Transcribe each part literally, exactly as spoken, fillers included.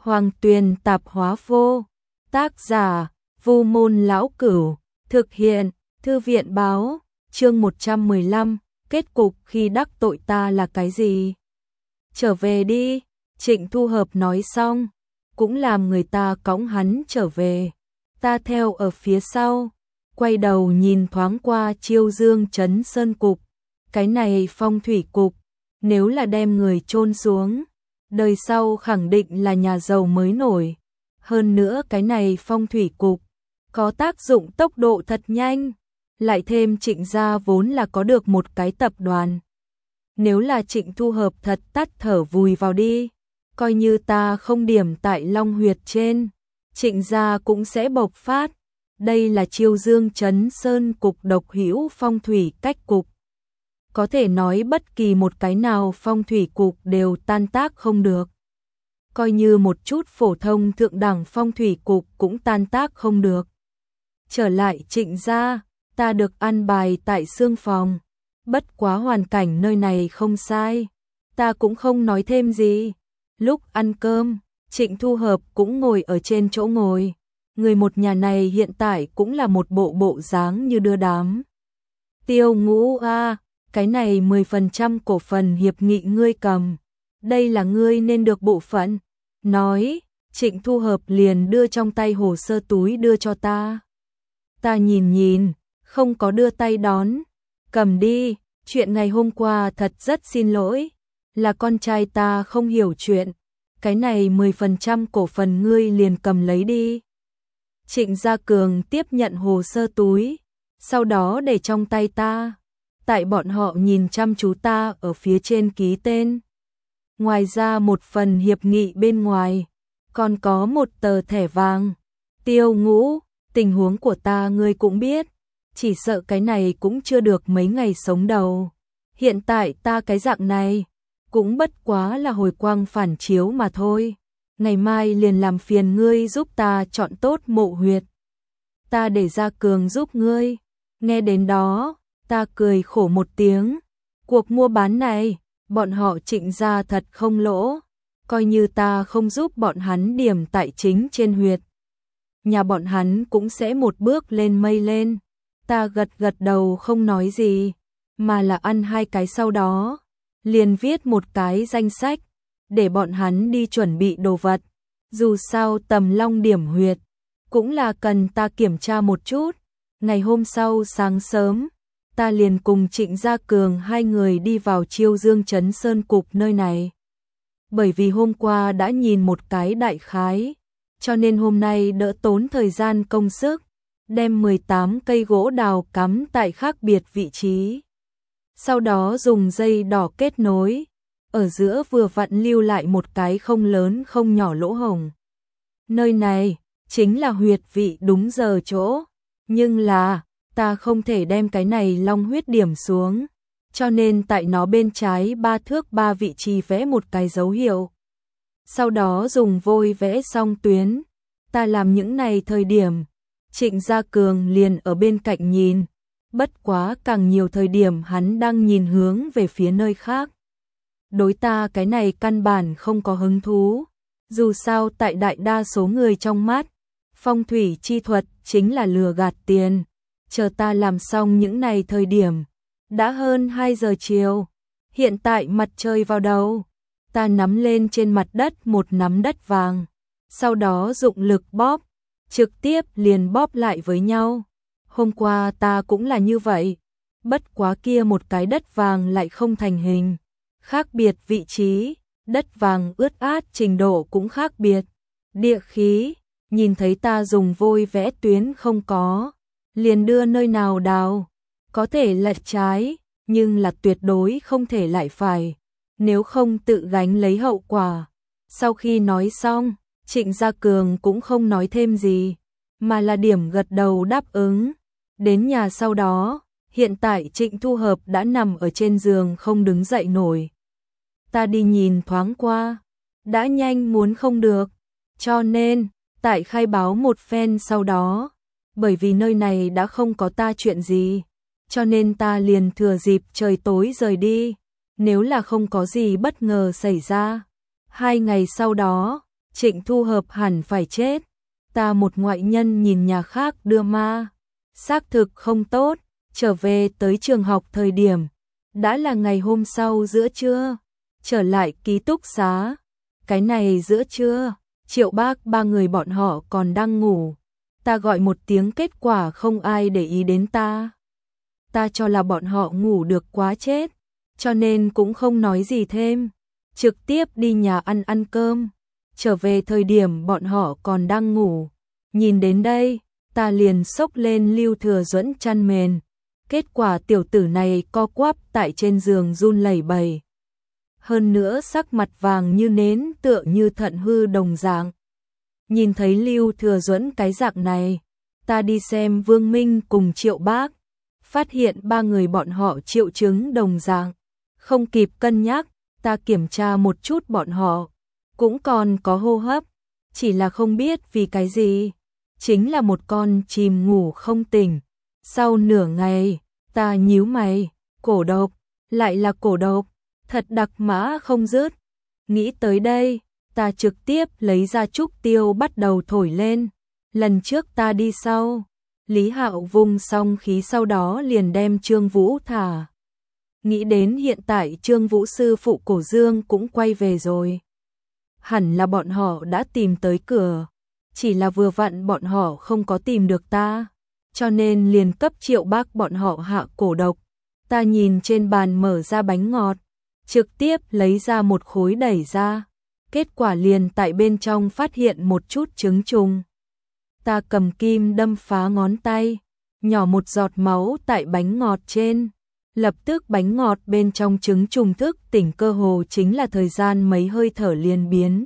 Hoàng Tuyền tạp hóa vô. Tác giả, Vu Môn Lão Cửu. Thực hiện, Thư viện báo. Chương một trăm mười lăm, kết cục khi đắc tội ta là cái gì? Trở về đi, Trịnh Thu Hợp nói xong, cũng làm người ta cõng hắn trở về. Ta theo ở phía sau, quay đầu nhìn thoáng qua Chiêu Dương Trấn Sơn Cục. Cái này phong thủy cục, nếu là đem người chôn xuống, đời sau khẳng định là nhà giàu mới nổi. Hơn nữa cái này phong thủy cục có tác dụng tốc độ thật nhanh, lại thêm Trịnh gia vốn là có được một cái tập đoàn. Nếu là Trịnh Thu Hợp thật tắt thở vùi vào đi, coi như ta không điểm tại Long Huyệt trên, Trịnh gia cũng sẽ bộc phát. Đây là Chiêu Dương Trấn Sơn Cục độc hữu phong thủy cách cục. Có thể nói bất kỳ một cái nào phong thủy cục đều tan tác không được. Coi như một chút phổ thông thượng đẳng phong thủy cục cũng tan tác không được. Trở lại Trịnh gia, ta được ăn bài tại xương phòng. Bất quá hoàn cảnh nơi này không sai, ta cũng không nói thêm gì. Lúc ăn cơm, Trịnh Thu Hợp cũng ngồi ở trên chỗ ngồi. Người một nhà này hiện tại cũng là một bộ bộ dáng như đưa đám. Tiêu Ngũ a, cái này mười phần trăm cổ phần hiệp nghị ngươi cầm. Đây là ngươi nên được bộ phận. Nói, Trịnh Thu Hợp liền đưa trong tay hồ sơ túi đưa cho ta. Ta nhìn nhìn, không có đưa tay đón. Cầm đi, chuyện ngày hôm qua thật rất xin lỗi. Là con trai ta không hiểu chuyện. Cái này mười phần trăm cổ phần ngươi liền cầm lấy đi. Trịnh Gia Cường tiếp nhận hồ sơ túi, sau đó để trong tay ta. Tại bọn họ nhìn chăm chú ta ở phía trên ký tên. Ngoài ra một phần hiệp nghị bên ngoài, còn có một tờ thẻ vàng. Tiêu Ngũ, tình huống của ta ngươi cũng biết, chỉ sợ cái này cũng chưa được mấy ngày sống đầu. Hiện tại ta cái dạng này, cũng bất quá là hồi quang phản chiếu mà thôi. Ngày mai liền làm phiền ngươi giúp ta chọn tốt mộ huyệt. Ta để Gia Cường giúp ngươi. Nghe đến đó, ta cười khổ một tiếng. Cuộc mua bán này, bọn họ Trịnh gia thật không lỗ. Coi như ta không giúp bọn hắn điểm tại chính trên huyệt, nhà bọn hắn cũng sẽ một bước lên mây lên. Ta gật gật đầu không nói gì, mà là ăn hai cái sau đó. Liền viết một cái danh sách, để bọn hắn đi chuẩn bị đồ vật. Dù sao tầm long điểm huyệt, cũng là cần ta kiểm tra một chút. Ngày hôm sau sáng sớm, ta liền cùng Trịnh Gia Cường hai người đi vào Chiêu Dương Trấn Sơn Cục nơi này. Bởi vì hôm qua đã nhìn một cái đại khái, cho nên hôm nay đỡ tốn thời gian công sức, đem mười tám cây gỗ đào cắm tại khác biệt vị trí. Sau đó dùng dây đỏ kết nối, ở giữa vừa vặn lưu lại một cái không lớn không nhỏ lỗ hổng. Nơi này chính là huyệt vị đúng giờ chỗ, nhưng là ta không thể đem cái này long huyết điểm xuống, cho nên tại nó bên trái ba thước ba vị trí vẽ một cái dấu hiệu. Sau đó dùng vôi vẽ xong tuyến. Ta làm những này thời điểm, Trịnh Gia Cường liền ở bên cạnh nhìn. Bất quá càng nhiều thời điểm hắn đang nhìn hướng về phía nơi khác. Đối ta cái này căn bản không có hứng thú. Dù sao tại đại đa số người trong mắt, phong thủy chi thuật chính là lừa gạt tiền. Chờ ta làm xong những này thời điểm, đã hơn hai giờ chiều. Hiện tại mặt trời vào đầu, ta nắm lên trên mặt đất một nắm đất vàng. Sau đó dụng lực bóp, trực tiếp liền bóp lại với nhau. Hôm qua ta cũng là như vậy, bất quá kia một cái đất vàng lại không thành hình. Khác biệt vị trí, đất vàng ướt át trình độ cũng khác biệt. Địa khí, nhìn thấy ta dùng vôi vẽ tuyến không có, liền đưa nơi nào đào. Có thể lệch trái, nhưng là tuyệt đối không thể lại phải, nếu không tự gánh lấy hậu quả. Sau khi nói xong, Trịnh Gia Cường cũng không nói thêm gì, mà là điểm gật đầu đáp ứng. Đến nhà sau đó, hiện tại Trịnh Thu Hợp đã nằm ở trên giường không đứng dậy nổi. Ta đi nhìn thoáng qua, đã nhanh muốn không được, cho nên, tại khai báo một phen sau đó, bởi vì nơi này đã không có ta chuyện gì, cho nên ta liền thừa dịp trời tối rời đi, nếu là không có gì bất ngờ xảy ra. Hai ngày sau đó, Trịnh Thu Hợp hẳn phải chết. Ta một ngoại nhân nhìn nhà khác đưa ma. Xác thực không tốt, trở về tới trường học thời điểm. Đã là ngày hôm sau giữa trưa. Trở lại ký túc xá. Cái này giữa trưa, Triệu Bác ba người bọn họ còn đang ngủ. Ta gọi một tiếng kết quả không ai để ý đến ta. Ta cho là bọn họ ngủ được quá chết, cho nên cũng không nói gì thêm. Trực tiếp đi nhà ăn ăn cơm. Trở về thời điểm bọn họ còn đang ngủ. Nhìn đến đây, ta liền xốc lên Lưu Thừa Duẫn chăn mền. Kết quả tiểu tử này co quắp tại trên giường run lẩy bẩy. Hơn nữa sắc mặt vàng như nến tựa như thận hư đồng dạng. Nhìn thấy Lưu Thừa Duẫn cái dạng này, ta đi xem Vương Minh cùng Triệu Bác. Phát hiện ba người bọn họ triệu chứng đồng dạng. Không kịp cân nhắc, ta kiểm tra một chút bọn họ. Cũng còn có hô hấp, chỉ là không biết vì cái gì. Chính là một con chìm ngủ không tỉnh. Sau nửa ngày, ta nhíu mày, cổ độc, lại là cổ độc, thật đặc mã không dứt. Nghĩ tới đây, ta trực tiếp lấy ra trúc tiêu bắt đầu thổi lên. Lần trước ta đi sau, Lý Hạo vung xong khí sau đó liền đem Trương Vũ thả. Nghĩ đến hiện tại Trương Vũ sư phụ Cổ Dương cũng quay về rồi. Hẳn là bọn họ đã tìm tới cửa, chỉ là vừa vặn bọn họ không có tìm được ta, cho nên liền cấp Triệu Bác bọn họ hạ cổ độc. Ta nhìn trên bàn mở ra bánh ngọt, trực tiếp lấy ra một khối đẩy ra, kết quả liền tại bên trong phát hiện một chút trứng trùng. Ta cầm kim đâm phá ngón tay, nhỏ một giọt máu tại bánh ngọt trên. Lập tức bánh ngọt bên trong trứng trùng thức tỉnh cơ hồ chính là thời gian mấy hơi thở liền biến.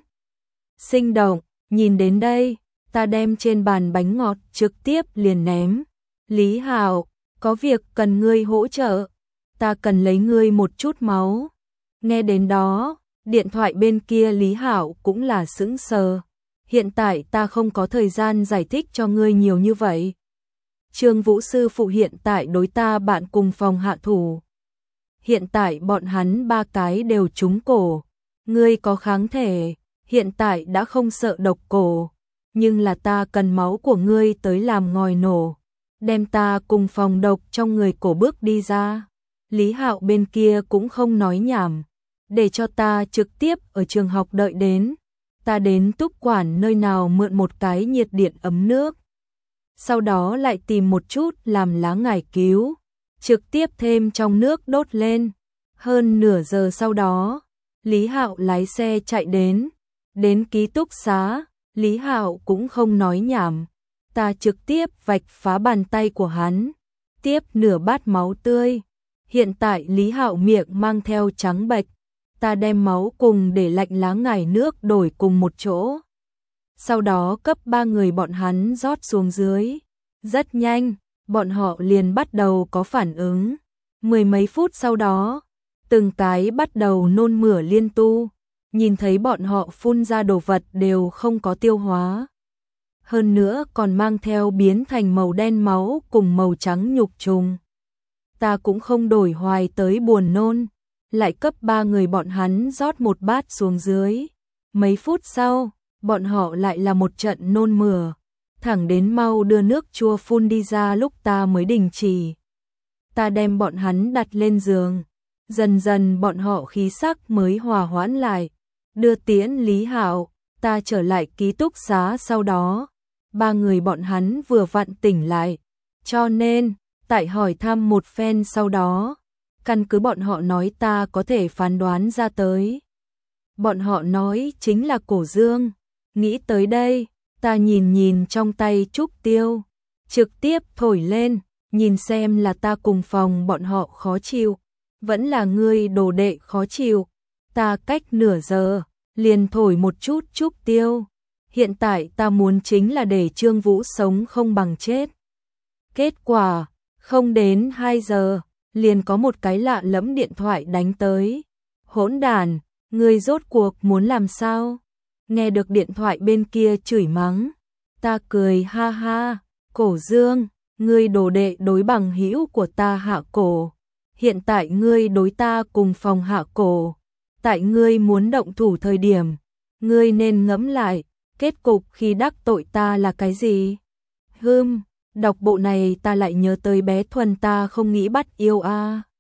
Sinh động, nhìn đến đây, ta đem trên bàn bánh ngọt trực tiếp liền ném. Lý Hạo, có việc cần ngươi hỗ trợ, ta cần lấy ngươi một chút máu. Nghe đến đó, điện thoại bên kia Lý Hạo cũng là sững sờ. Hiện tại ta không có thời gian giải thích cho ngươi nhiều như vậy. Trương Vũ sư phụ hiện tại đối ta bạn cùng phòng hạ thủ. Hiện tại bọn hắn ba cái đều trúng cổ. Ngươi có kháng thể, hiện tại đã không sợ độc cổ. Nhưng là ta cần máu của ngươi tới làm ngòi nổ. Đem ta cùng phòng độc trong người cổ bước đi ra. Lý Hạo bên kia cũng không nói nhảm. Để cho ta trực tiếp ở trường học đợi đến. Ta đến túc quản nơi nào mượn một cái nhiệt điện ấm nước. Sau đó lại tìm một chút làm lá ngải cứu, trực tiếp thêm trong nước đốt lên. Hơn nửa giờ sau đó, Lý Hạo lái xe chạy đến, đến ký túc xá, Lý Hạo cũng không nói nhảm, ta trực tiếp vạch phá bàn tay của hắn, tiếp nửa bát máu tươi. Hiện tại Lý Hạo miệng mang theo trắng bệch, ta đem máu cùng để lạnh lá ngải nước đổi cùng một chỗ. Sau đó cấp ba người bọn hắn rót xuống dưới. Rất nhanh, bọn họ liền bắt đầu có phản ứng. Mười mấy phút sau đó, từng cái bắt đầu nôn mửa liên tu. Nhìn thấy bọn họ phun ra đồ vật đều không có tiêu hóa. Hơn nữa còn mang theo biến thành màu đen máu cùng màu trắng nhục trùng. Ta cũng không đổi hoài tới buồn nôn. Lại cấp ba người bọn hắn rót một bát xuống dưới. Mấy phút sau, bọn họ lại là một trận nôn mửa, thẳng đến mau đưa nước chua phun đi ra lúc ta mới đình chỉ. Ta đem bọn hắn đặt lên giường, dần dần bọn họ khí sắc mới hòa hoãn lại. Đưa tiễn Lý Hạo, ta trở lại ký túc xá sau đó, ba người bọn hắn vừa vặn tỉnh lại, cho nên, tại hỏi thăm một phen sau đó, căn cứ bọn họ nói ta có thể phán đoán ra tới. Bọn họ nói chính là Cổ Dương. Nghĩ tới đây, ta nhìn nhìn trong tay trúc tiêu, trực tiếp thổi lên, nhìn xem là ta cùng phòng bọn họ khó chịu, vẫn là ngươi đồ đệ khó chịu. Ta cách nửa giờ, liền thổi một chút trúc tiêu. Hiện tại ta muốn chính là để Trương Vũ sống không bằng chết. Kết quả, không đến hai giờ, liền có một cái lạ lẫm điện thoại đánh tới. Hỗn đản, ngươi rốt cuộc muốn làm sao? Nghe được điện thoại bên kia chửi mắng, ta cười ha ha, Cổ Dương, ngươi đồ đệ đối bằng hữu của ta hạ cổ, hiện tại ngươi đối ta cùng phòng hạ cổ, tại ngươi muốn động thủ thời điểm, Ngươi nên ngẫm lại, kết cục khi đắc tội ta là cái gì? Hừm, đọc bộ này ta lại nhớ tới bé Thuần ta không nghĩ bắt yêu a.